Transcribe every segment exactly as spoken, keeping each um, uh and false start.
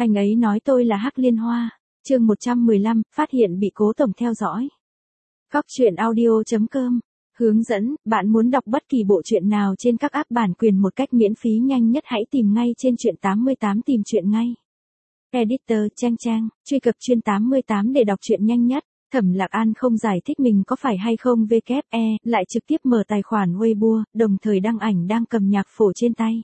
Anh ấy nói tôi là Hắc Liên Hoa. Chương một trăm mười lăm, phát hiện bị Cố tổng theo dõi. Góc truyện audio chấm com. Hướng dẫn, bạn muốn đọc bất kỳ bộ truyện nào trên các app bản quyền một cách miễn phí nhanh nhất hãy tìm ngay trên truyện tám mươi tám tìm truyện ngay. Editor Trang Trang, truy cập truyện tám mươi tám để đọc truyện nhanh nhất. Thẩm Lạc An không giải thích mình có phải hay không vê kép e, lại trực tiếp mở tài khoản Weibo, đồng thời đăng ảnh đang cầm nhạc phổ trên tay.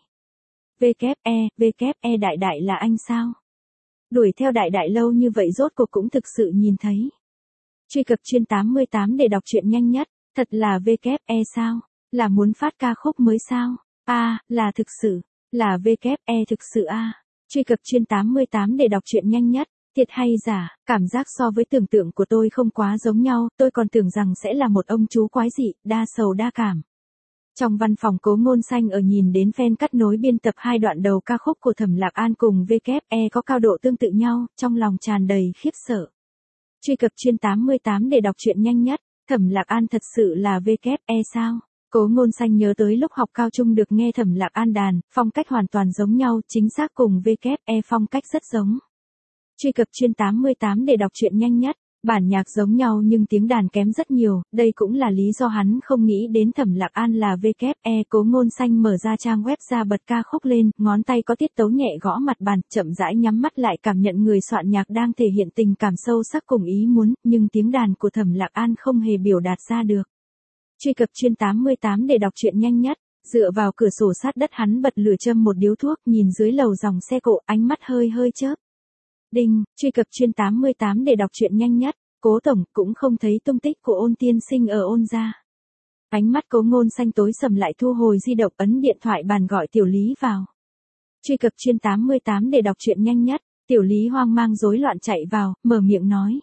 vê kép e, vê kép e đại đại là anh sao? Đuổi theo đại đại lâu như vậy rốt cuộc cũng thực sự nhìn thấy. Truy cập truyện tám mươi tám để đọc truyện nhanh nhất, thật là vê kép e sao? Là muốn phát ca khúc mới sao? A, à, là thực sự, là vê kép e thực sự a. À. Truy cập truyện tám mươi tám để đọc truyện nhanh nhất. Thiệt hay giả, cảm giác so với tưởng tượng của tôi không quá giống nhau, tôi còn tưởng rằng sẽ là một ông chú quái dị, đa sầu đa cảm. Trong văn phòng Cố Ngôn Xanh ở nhìn đến fan cắt nối biên tập hai đoạn đầu ca khúc của Thẩm Lạc An cùng vê kép e có cao độ tương tự nhau, trong lòng tràn đầy khiếp sợ. Truy cập truyện tám mươi tám để đọc truyện nhanh nhất, Thẩm Lạc An thật sự là vê kép e sao? Cố Ngôn Xanh nhớ tới lúc học cao trung được nghe Thẩm Lạc An đàn, phong cách hoàn toàn giống nhau, chính xác cùng vê kép e phong cách rất giống. Truy cập truyện tám mươi tám để đọc truyện nhanh nhất, bản nhạc giống nhau nhưng tiếng đàn kém rất nhiều, đây cũng là lý do hắn không nghĩ đến Thẩm Lạc An là vê kép e. Cố Ngôn Xanh mở ra trang web ra bật ca khúc lên, ngón tay có tiết tấu nhẹ gõ mặt bàn, chậm rãi nhắm mắt lại cảm nhận người soạn nhạc đang thể hiện tình cảm sâu sắc cùng ý muốn, nhưng tiếng đàn của Thẩm Lạc An không hề biểu đạt ra được. Truy cập truyện tám mươi tám để đọc truyện nhanh nhất, dựa vào cửa sổ sát đất hắn bật lửa châm một điếu thuốc, nhìn dưới lầu dòng xe cộ, ánh mắt hơi hơi chớp. Đinh, truy cập truyện tám mươi tám để đọc truyện nhanh nhất, Cố tổng cũng không thấy tung tích của Ôn tiên sinh ở Ôn gia. Ánh mắt Cố Ngôn Xanh tối sầm lại thu hồi di động ấn điện thoại bàn gọi Tiểu Lý vào. Truy cập truyện tám mươi tám để đọc truyện nhanh nhất, Tiểu Lý hoang mang rối loạn chạy vào, mở miệng nói.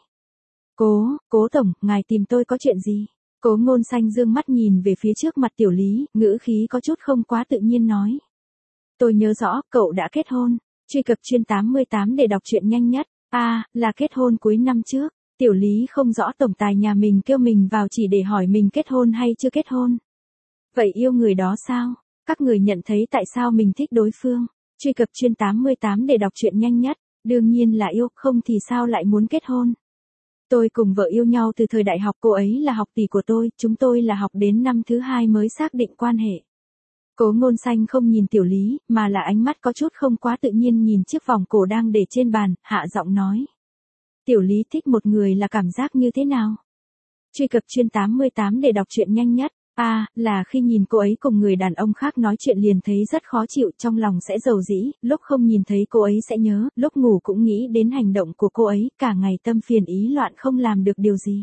Cố, Cố tổng, ngài tìm tôi có chuyện gì? Cố Ngôn Xanh dương mắt nhìn về phía trước mặt Tiểu Lý, ngữ khí có chút không quá tự nhiên nói. Tôi nhớ rõ, cậu đã kết hôn. Truy cập truyện tám mươi tám để đọc truyện nhanh nhất, a, à, là kết hôn cuối năm trước. Tiểu Lý không rõ tổng tài nhà mình kêu mình vào chỉ để hỏi mình kết hôn hay chưa kết hôn. Vậy yêu người đó sao? Các người nhận thấy tại sao mình thích đối phương? Truy cập truyện tám mươi tám để đọc truyện nhanh nhất, đương nhiên là yêu, không thì sao lại muốn kết hôn. Tôi cùng vợ yêu nhau từ thời đại học, cô ấy là học tỷ của tôi, chúng tôi là học đến năm thứ hai mới xác định quan hệ. Cố Ngôn Xanh không nhìn Tiểu Lý, mà là ánh mắt có chút không quá tự nhiên nhìn chiếc vòng cổ đang để trên bàn, hạ giọng nói. Tiểu Lý thích một người là cảm giác như thế nào? Truy cập truyện tám mươi tám để đọc truyện nhanh nhất, a, à, là khi nhìn cô ấy cùng người đàn ông khác nói chuyện liền thấy rất khó chịu, trong lòng sẽ dầu dĩ, lúc không nhìn thấy cô ấy sẽ nhớ, lúc ngủ cũng nghĩ đến hành động của cô ấy, cả ngày tâm phiền ý loạn không làm được điều gì.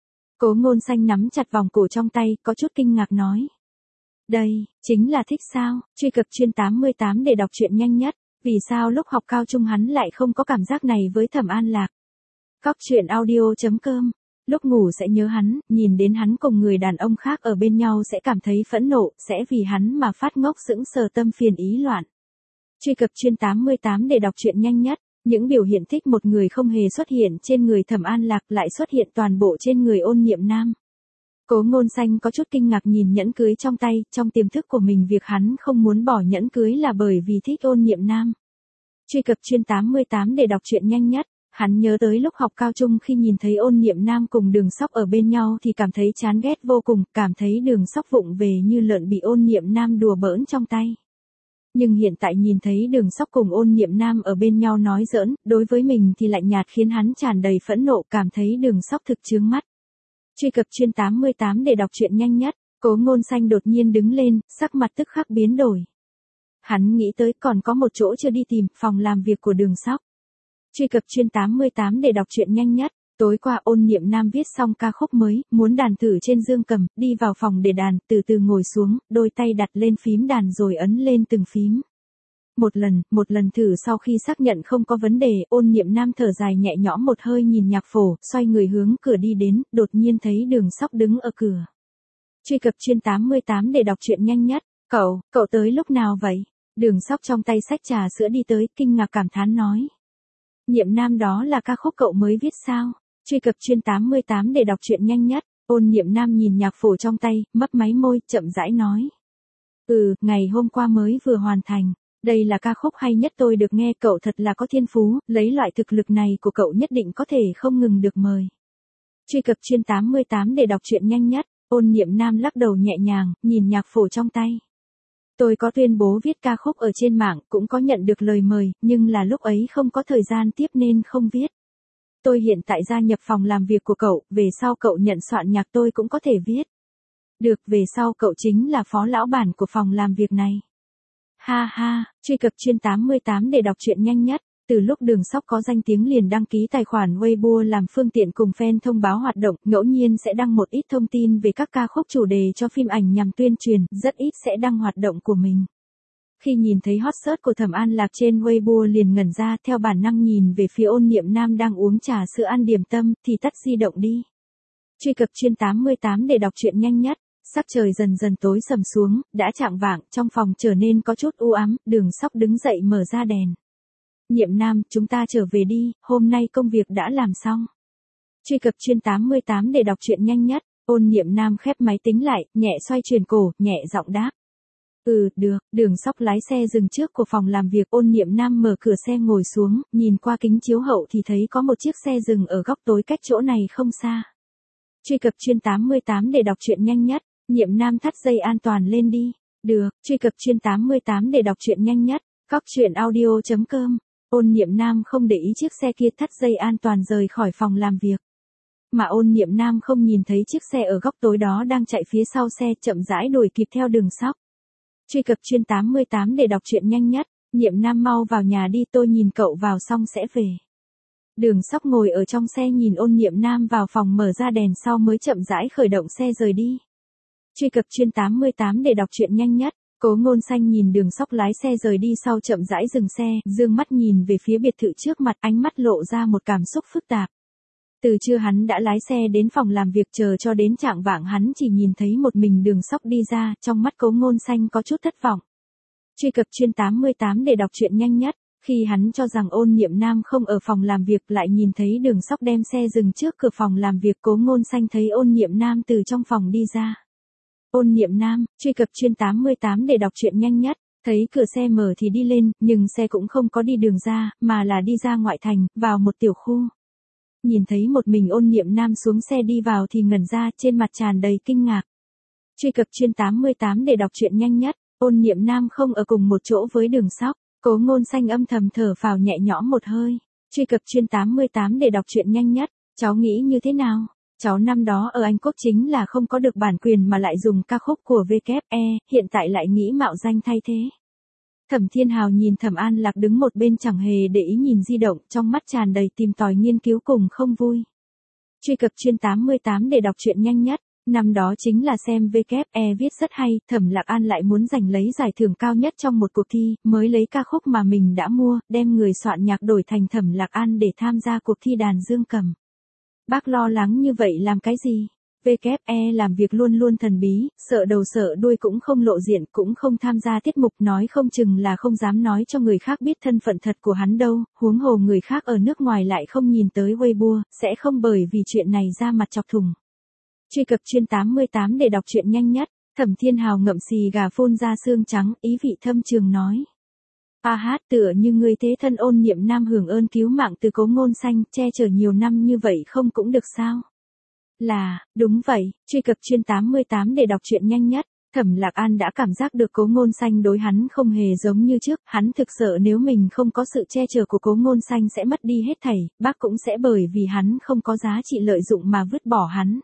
Cố Ngôn Xanh nắm chặt vòng cổ trong tay, có chút kinh ngạc nói. Đây, chính là thích sao? Truy cập truyện tám mươi tám để đọc truyện nhanh nhất, vì sao lúc học cao trung hắn lại không có cảm giác này với Thẩm An Lạc? Góc truyện audio chấm com, lúc ngủ sẽ nhớ hắn, nhìn đến hắn cùng người đàn ông khác ở bên nhau sẽ cảm thấy phẫn nộ, sẽ vì hắn mà phát ngốc sững sờ tâm phiền ý loạn. Truy cập truyện tám mươi tám để đọc truyện nhanh nhất, những biểu hiện thích một người không hề xuất hiện trên người Thẩm An Lạc lại xuất hiện toàn bộ trên người Ôn Niệm Nam. Cố Ngôn Xanh có chút kinh ngạc nhìn nhẫn cưới trong tay, trong tiềm thức của mình việc hắn không muốn bỏ nhẫn cưới là bởi vì thích Ôn Niệm Nam. Truy cập truyện tám mươi tám để đọc truyện nhanh nhất, hắn nhớ tới lúc học cao trung khi nhìn thấy Ôn Niệm Nam cùng Đường Sóc ở bên nhau thì cảm thấy chán ghét vô cùng, cảm thấy Đường Sóc vụng về như lợn bị Ôn Niệm Nam đùa bỡn trong tay. Nhưng hiện tại nhìn thấy Đường Sóc cùng Ôn Niệm Nam ở bên nhau nói giỡn, đối với mình thì lạnh nhạt khiến hắn tràn đầy phẫn nộ, cảm thấy Đường Sóc thực chướng mắt. Truy cập truyện tám mươi tám để đọc truyện nhanh nhất, Cố Ngôn Xanh đột nhiên đứng lên, sắc mặt tức khắc biến đổi. Hắn nghĩ tới còn có một chỗ chưa đi tìm, phòng làm việc của Đường Sóc. Truy cập truyện tám mươi tám để đọc truyện nhanh nhất, tối qua Ôn Niệm Nam viết xong ca khúc mới, muốn đàn thử trên dương cầm, đi vào phòng để đàn, từ từ ngồi xuống, đôi tay đặt lên phím đàn rồi ấn lên từng phím. Một lần, một lần thử sau khi xác nhận không có vấn đề, Ôn Niệm Nam thở dài nhẹ nhõm một hơi nhìn nhạc phổ, xoay người hướng cửa đi đến, đột nhiên thấy Đường Sóc đứng ở cửa. Truy cập truyện tám mươi tám để đọc truyện nhanh nhất, cậu, cậu tới lúc nào vậy? Đường Sóc trong tay xách trà sữa đi tới, kinh ngạc cảm thán nói. Niệm Nam đó là ca khúc cậu mới viết sao? Truy cập truyện tám mươi tám để đọc truyện nhanh nhất, Ôn Niệm Nam nhìn nhạc phổ trong tay, mấp máy môi, chậm rãi nói. Ừ, ngày hôm qua mới vừa hoàn thành. Đây là ca khúc hay nhất tôi được nghe, cậu thật là có thiên phú, lấy loại thực lực này của cậu nhất định có thể không ngừng được mời. Truy cập Chuyên tám mươi tám để đọc truyện nhanh nhất. Ôn Niệm Nam lắc đầu nhẹ nhàng, nhìn nhạc phổ trong tay. Tôi có tuyên bố viết ca khúc ở trên mạng, cũng có nhận được lời mời, nhưng là lúc ấy không có thời gian tiếp nên không viết. Tôi hiện tại gia nhập phòng làm việc của cậu, về sau cậu nhận soạn nhạc tôi cũng có thể viết. Được, về sau cậu chính là phó lão bản của phòng làm việc này. Ha ha, truy cập Chuyên tám mươi tám để đọc truyện nhanh nhất. Từ lúc Đường Sóc có danh tiếng liền đăng ký tài khoản Weibo làm phương tiện cùng fan thông báo hoạt động, ngẫu nhiên sẽ đăng một ít thông tin về các ca khúc chủ đề cho phim ảnh nhằm tuyên truyền, rất ít sẽ đăng hoạt động của mình. Khi nhìn thấy hot search của Thẩm An Lạc trên Weibo liền ngẩn ra, theo bản năng nhìn về phía Ôn Niệm Nam đang uống trà sữa ăn điểm tâm, thì tắt di động đi. Truy cập Chuyên tám mươi tám để đọc truyện nhanh nhất. Sắc trời dần dần tối sầm xuống, đã chạng vạng, trong phòng trở nên có chút u ám, Đường Sóc đứng dậy mở ra đèn. Niệm Nam, chúng ta trở về đi, hôm nay công việc đã làm xong. Truy cập Chuyên tám mươi tám để đọc truyện nhanh nhất. Ôn Niệm Nam khép máy tính lại, nhẹ xoay chuyển cổ, nhẹ giọng đáp. Ừ, được. Đường Sóc lái xe dừng trước của phòng làm việc. Ôn Niệm Nam mở cửa xe ngồi xuống, nhìn qua kính chiếu hậu thì thấy có một chiếc xe dừng ở góc tối cách chỗ này không xa. Truy cập Chuyên tám mươi tám để đọc truyện nhanh nhất. Niệm Nam thắt dây an toàn lên đi. Được. Truy cập Chuyên tám mươi tám để đọc truyện nhanh nhất. Cóc truyện audio chấm com. Ôn Niệm Nam không để ý chiếc xe kia thắt dây an toàn rời khỏi phòng làm việc. Mà Ôn Niệm Nam không nhìn thấy chiếc xe ở góc tối đó đang chạy phía sau xe, chậm rãi đuổi kịp theo Đường Sóc. Truy cập Chuyên tám mươi tám để đọc truyện nhanh nhất. Niệm Nam mau vào nhà đi, tôi nhìn cậu vào xong sẽ về. Đường Sóc ngồi ở trong xe nhìn Ôn Niệm Nam vào phòng mở ra đèn sau mới chậm rãi khởi động xe rời đi. Truy cập Chuyên tám mươi tám để đọc truyện nhanh nhất. Cố Ngôn Xanh nhìn Đường Sóc lái xe rời đi sau chậm rãi dừng xe, dương mắt nhìn về phía biệt thự trước mặt, ánh mắt lộ ra một cảm xúc phức tạp. Từ trưa hắn đã lái xe đến phòng làm việc, chờ cho đến chạng vạng hắn chỉ nhìn thấy một mình Đường Sóc đi ra, trong mắt Cố Ngôn Xanh có chút thất vọng. Truy cập Chuyên tám mươi tám để đọc truyện nhanh nhất. Khi hắn cho rằng Ôn Niệm Nam không ở phòng làm việc, lại nhìn thấy Đường Sóc đem xe dừng trước cửa phòng làm việc. Cố Ngôn Xanh thấy Ôn Niệm Nam từ trong phòng đi ra. Ôn Niệm Nam, truy cập Chuyên tám mươi tám để đọc truyện nhanh nhất. Thấy cửa xe mở thì đi lên, nhưng xe cũng không có đi đường ra, mà là đi ra ngoại thành, vào một tiểu khu. Nhìn thấy một mình Ôn Niệm Nam xuống xe đi vào thì ngẩn ra, trên mặt tràn đầy kinh ngạc. Truy cập Chuyên tám mươi tám để đọc truyện nhanh nhất. Ôn Niệm Nam không ở cùng một chỗ với Đường Sóc. Cố Ngôn Xanh âm thầm thở phào nhẹ nhõm một hơi. Truy cập Chuyên tám mươi tám để đọc truyện nhanh nhất. Cháu nghĩ như thế nào? Cháu năm đó ở Anh Quốc chính là không có được bản quyền mà lại dùng ca khúc của vê kép e, hiện tại lại nghĩ mạo danh thay thế. Thẩm Thiên Hào nhìn Thẩm An Lạc đứng một bên chẳng hề để ý nhìn di động, trong mắt tràn đầy tìm tòi nghiên cứu cùng không vui. Truy cập Chuyên tám mươi tám để đọc truyện nhanh nhất. Năm đó chính là xem vê kép e viết rất hay, Thẩm Lạc An lại muốn giành lấy giải thưởng cao nhất trong một cuộc thi, mới lấy ca khúc mà mình đã mua, đem người soạn nhạc đổi thành Thẩm Lạc An để tham gia cuộc thi đàn dương cầm. Bác lo lắng như vậy làm cái gì? vê kép e làm việc luôn luôn thần bí, sợ đầu sợ đuôi cũng không lộ diện, cũng không tham gia tiết mục, nói không chừng là không dám nói cho người khác biết thân phận thật của hắn đâu, huống hồ người khác ở nước ngoài lại không nhìn tới Weibo, sẽ không bởi vì chuyện này ra mặt chọc thủng. Truy cập Chuyên tám mươi tám để đọc truyện nhanh nhất. Thẩm Thiên Hào ngậm xì gà phun ra xương trắng, ý vị thâm trường nói. A hát, tựa như người thế thân Ôn Niệm Nam hưởng ơn cứu mạng từ Cố Ngôn Xanh, che chở nhiều năm như vậy không cũng được sao? Là, đúng vậy. Truy cập Chuyên tám mươi tám để đọc truyện nhanh nhất. Thẩm Lạc An đã cảm giác được Cố Ngôn Xanh đối hắn không hề giống như trước, hắn thực sợ nếu mình không có sự che chở của Cố Ngôn Xanh sẽ mất đi hết thảy, bác cũng sẽ bởi vì hắn không có giá trị lợi dụng mà vứt bỏ hắn.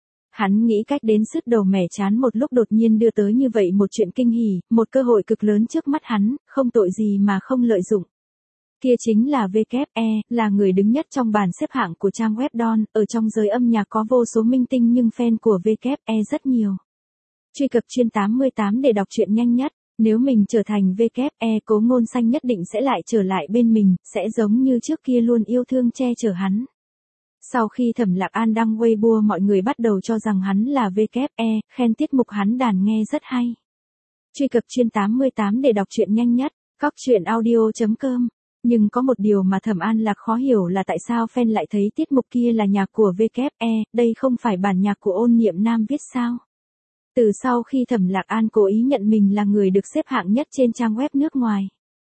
Hắn nghĩ cách đến sứt đầu mẻ chán, một lúc đột nhiên đưa tới như vậy một chuyện kinh hỉ, một cơ hội cực lớn trước mắt hắn, không tội gì mà không lợi dụng. Kia chính là vê kép e, là người đứng nhất trong bảng xếp hạng của trang web Don, ở trong giới âm nhạc có vô số minh tinh nhưng fan của vê kép e rất nhiều. Truy cập Chuyên tám mươi tám để đọc truyện nhanh nhất. Nếu mình trở thành vê kép e, Cố Ngôn Xanh nhất định sẽ lại trở lại bên mình, sẽ giống như trước kia luôn yêu thương che chở hắn. Sau khi Thẩm Lạc An đăng Weibo, mọi người bắt đầu cho rằng hắn là vê kép e, khen tiết mục hắn đàn nghe rất hay. Truy cập Chuyên tám mươi tám để đọc truyện nhanh nhất. Cóc truyện audio chấm com. Nhưng có một điều mà Thẩm An Lạc khó hiểu là tại sao fan lại thấy tiết mục kia là nhạc của vê kép e, đây không phải bản nhạc của Ôn Niệm Nam viết sao? Từ sau khi Thẩm Lạc An cố ý nhận mình là người được xếp hạng nhất trên trang web nước ngoài.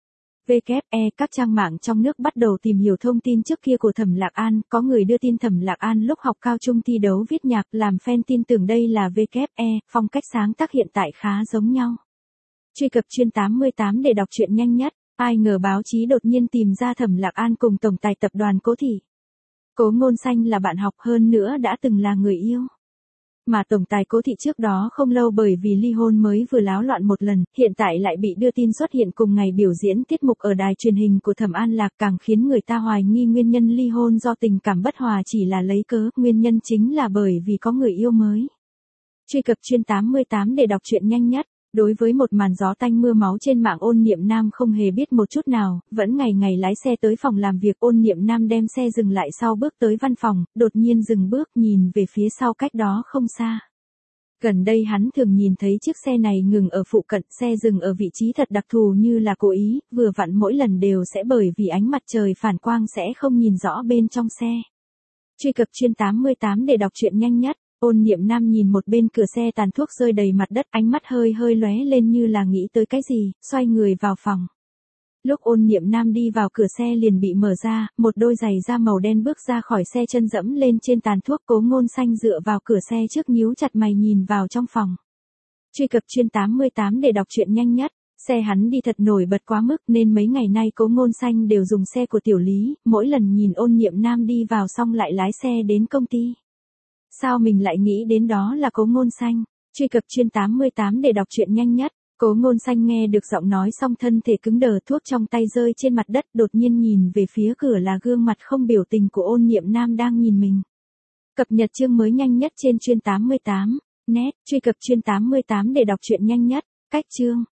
vê kép e các trang mạng trong nước bắt đầu tìm hiểu thông tin trước kia của Thẩm Lạc An, có người đưa tin Thẩm Lạc An lúc học cao trung thi đấu viết nhạc, làm fan tin tưởng đây là vê kép e, phong cách sáng tác hiện tại khá giống nhau. Truy cập chuyên tám mươi tám để đọc truyện nhanh nhất, ai ngờ báo chí đột nhiên tìm ra Thẩm Lạc An cùng tổng tài tập đoàn Cố Thị. Cố Ngôn Xanh là bạn học, hơn nữa đã từng là người yêu. Mà tổng tài Cố Thị trước đó không lâu bởi vì ly hôn mới vừa náo loạn một lần, hiện tại lại bị đưa tin xuất hiện cùng ngày biểu diễn tiết mục ở đài truyền hình của Thẩm An Lạc, càng khiến người ta hoài nghi nguyên nhân ly hôn do tình cảm bất hòa chỉ là lấy cớ, nguyên nhân chính là bởi vì có người yêu mới. Truy cập chuyên tám mươi tám để đọc truyện nhanh nhất. Đối với một màn gió tanh mưa máu trên mạng, Ôn Niệm Nam không hề biết một chút nào, vẫn ngày ngày lái xe tới phòng làm việc. Ôn Niệm Nam đem xe dừng lại sau bước tới văn phòng, đột nhiên dừng bước nhìn về phía sau cách đó không xa. Gần đây hắn thường nhìn thấy chiếc xe này ngừng ở phụ cận, xe dừng ở vị trí thật đặc thù như là cố ý, vừa vặn mỗi lần đều sẽ bởi vì ánh mặt trời phản quang sẽ không nhìn rõ bên trong xe. Truy cập chuyên tám mươi tám để đọc truyện nhanh nhất. Ôn Niệm Nam nhìn một bên cửa xe tàn thuốc rơi đầy mặt đất, ánh mắt hơi hơi lóe lên như là nghĩ tới cái gì, xoay người vào phòng. Lúc Ôn Niệm Nam đi vào, cửa xe liền bị mở ra, một đôi giày da màu đen bước ra khỏi xe, chân dẫm lên trên tàn thuốc. Cố Ngôn Xanh dựa vào cửa xe trước, nhíu chặt mày nhìn vào trong phòng. Truy cập chuyên tám mươi tám để đọc truyện nhanh nhất. Xe hắn đi thật nổi bật quá mức nên mấy ngày nay Cố Ngôn Xanh đều dùng xe của Tiểu Lý, mỗi lần nhìn Ôn Niệm Nam đi vào xong lại lái xe đến công ty. Sao mình lại nghĩ đến đó là Cố Ngôn Xanh? Truy cập chuyên tám mươi tám để đọc truyện nhanh nhất. Cố Ngôn Xanh nghe được giọng nói xong thân thể cứng đờ, thuốc trong tay rơi trên mặt đất, đột nhiên nhìn về phía cửa là gương mặt không biểu tình của Ôn Niệm Nam đang nhìn mình. Cập nhật chương mới nhanh nhất trên chuyên tám mươi tám. Net, truy cập chuyên tám mươi tám để đọc truyện nhanh nhất. Cách chương.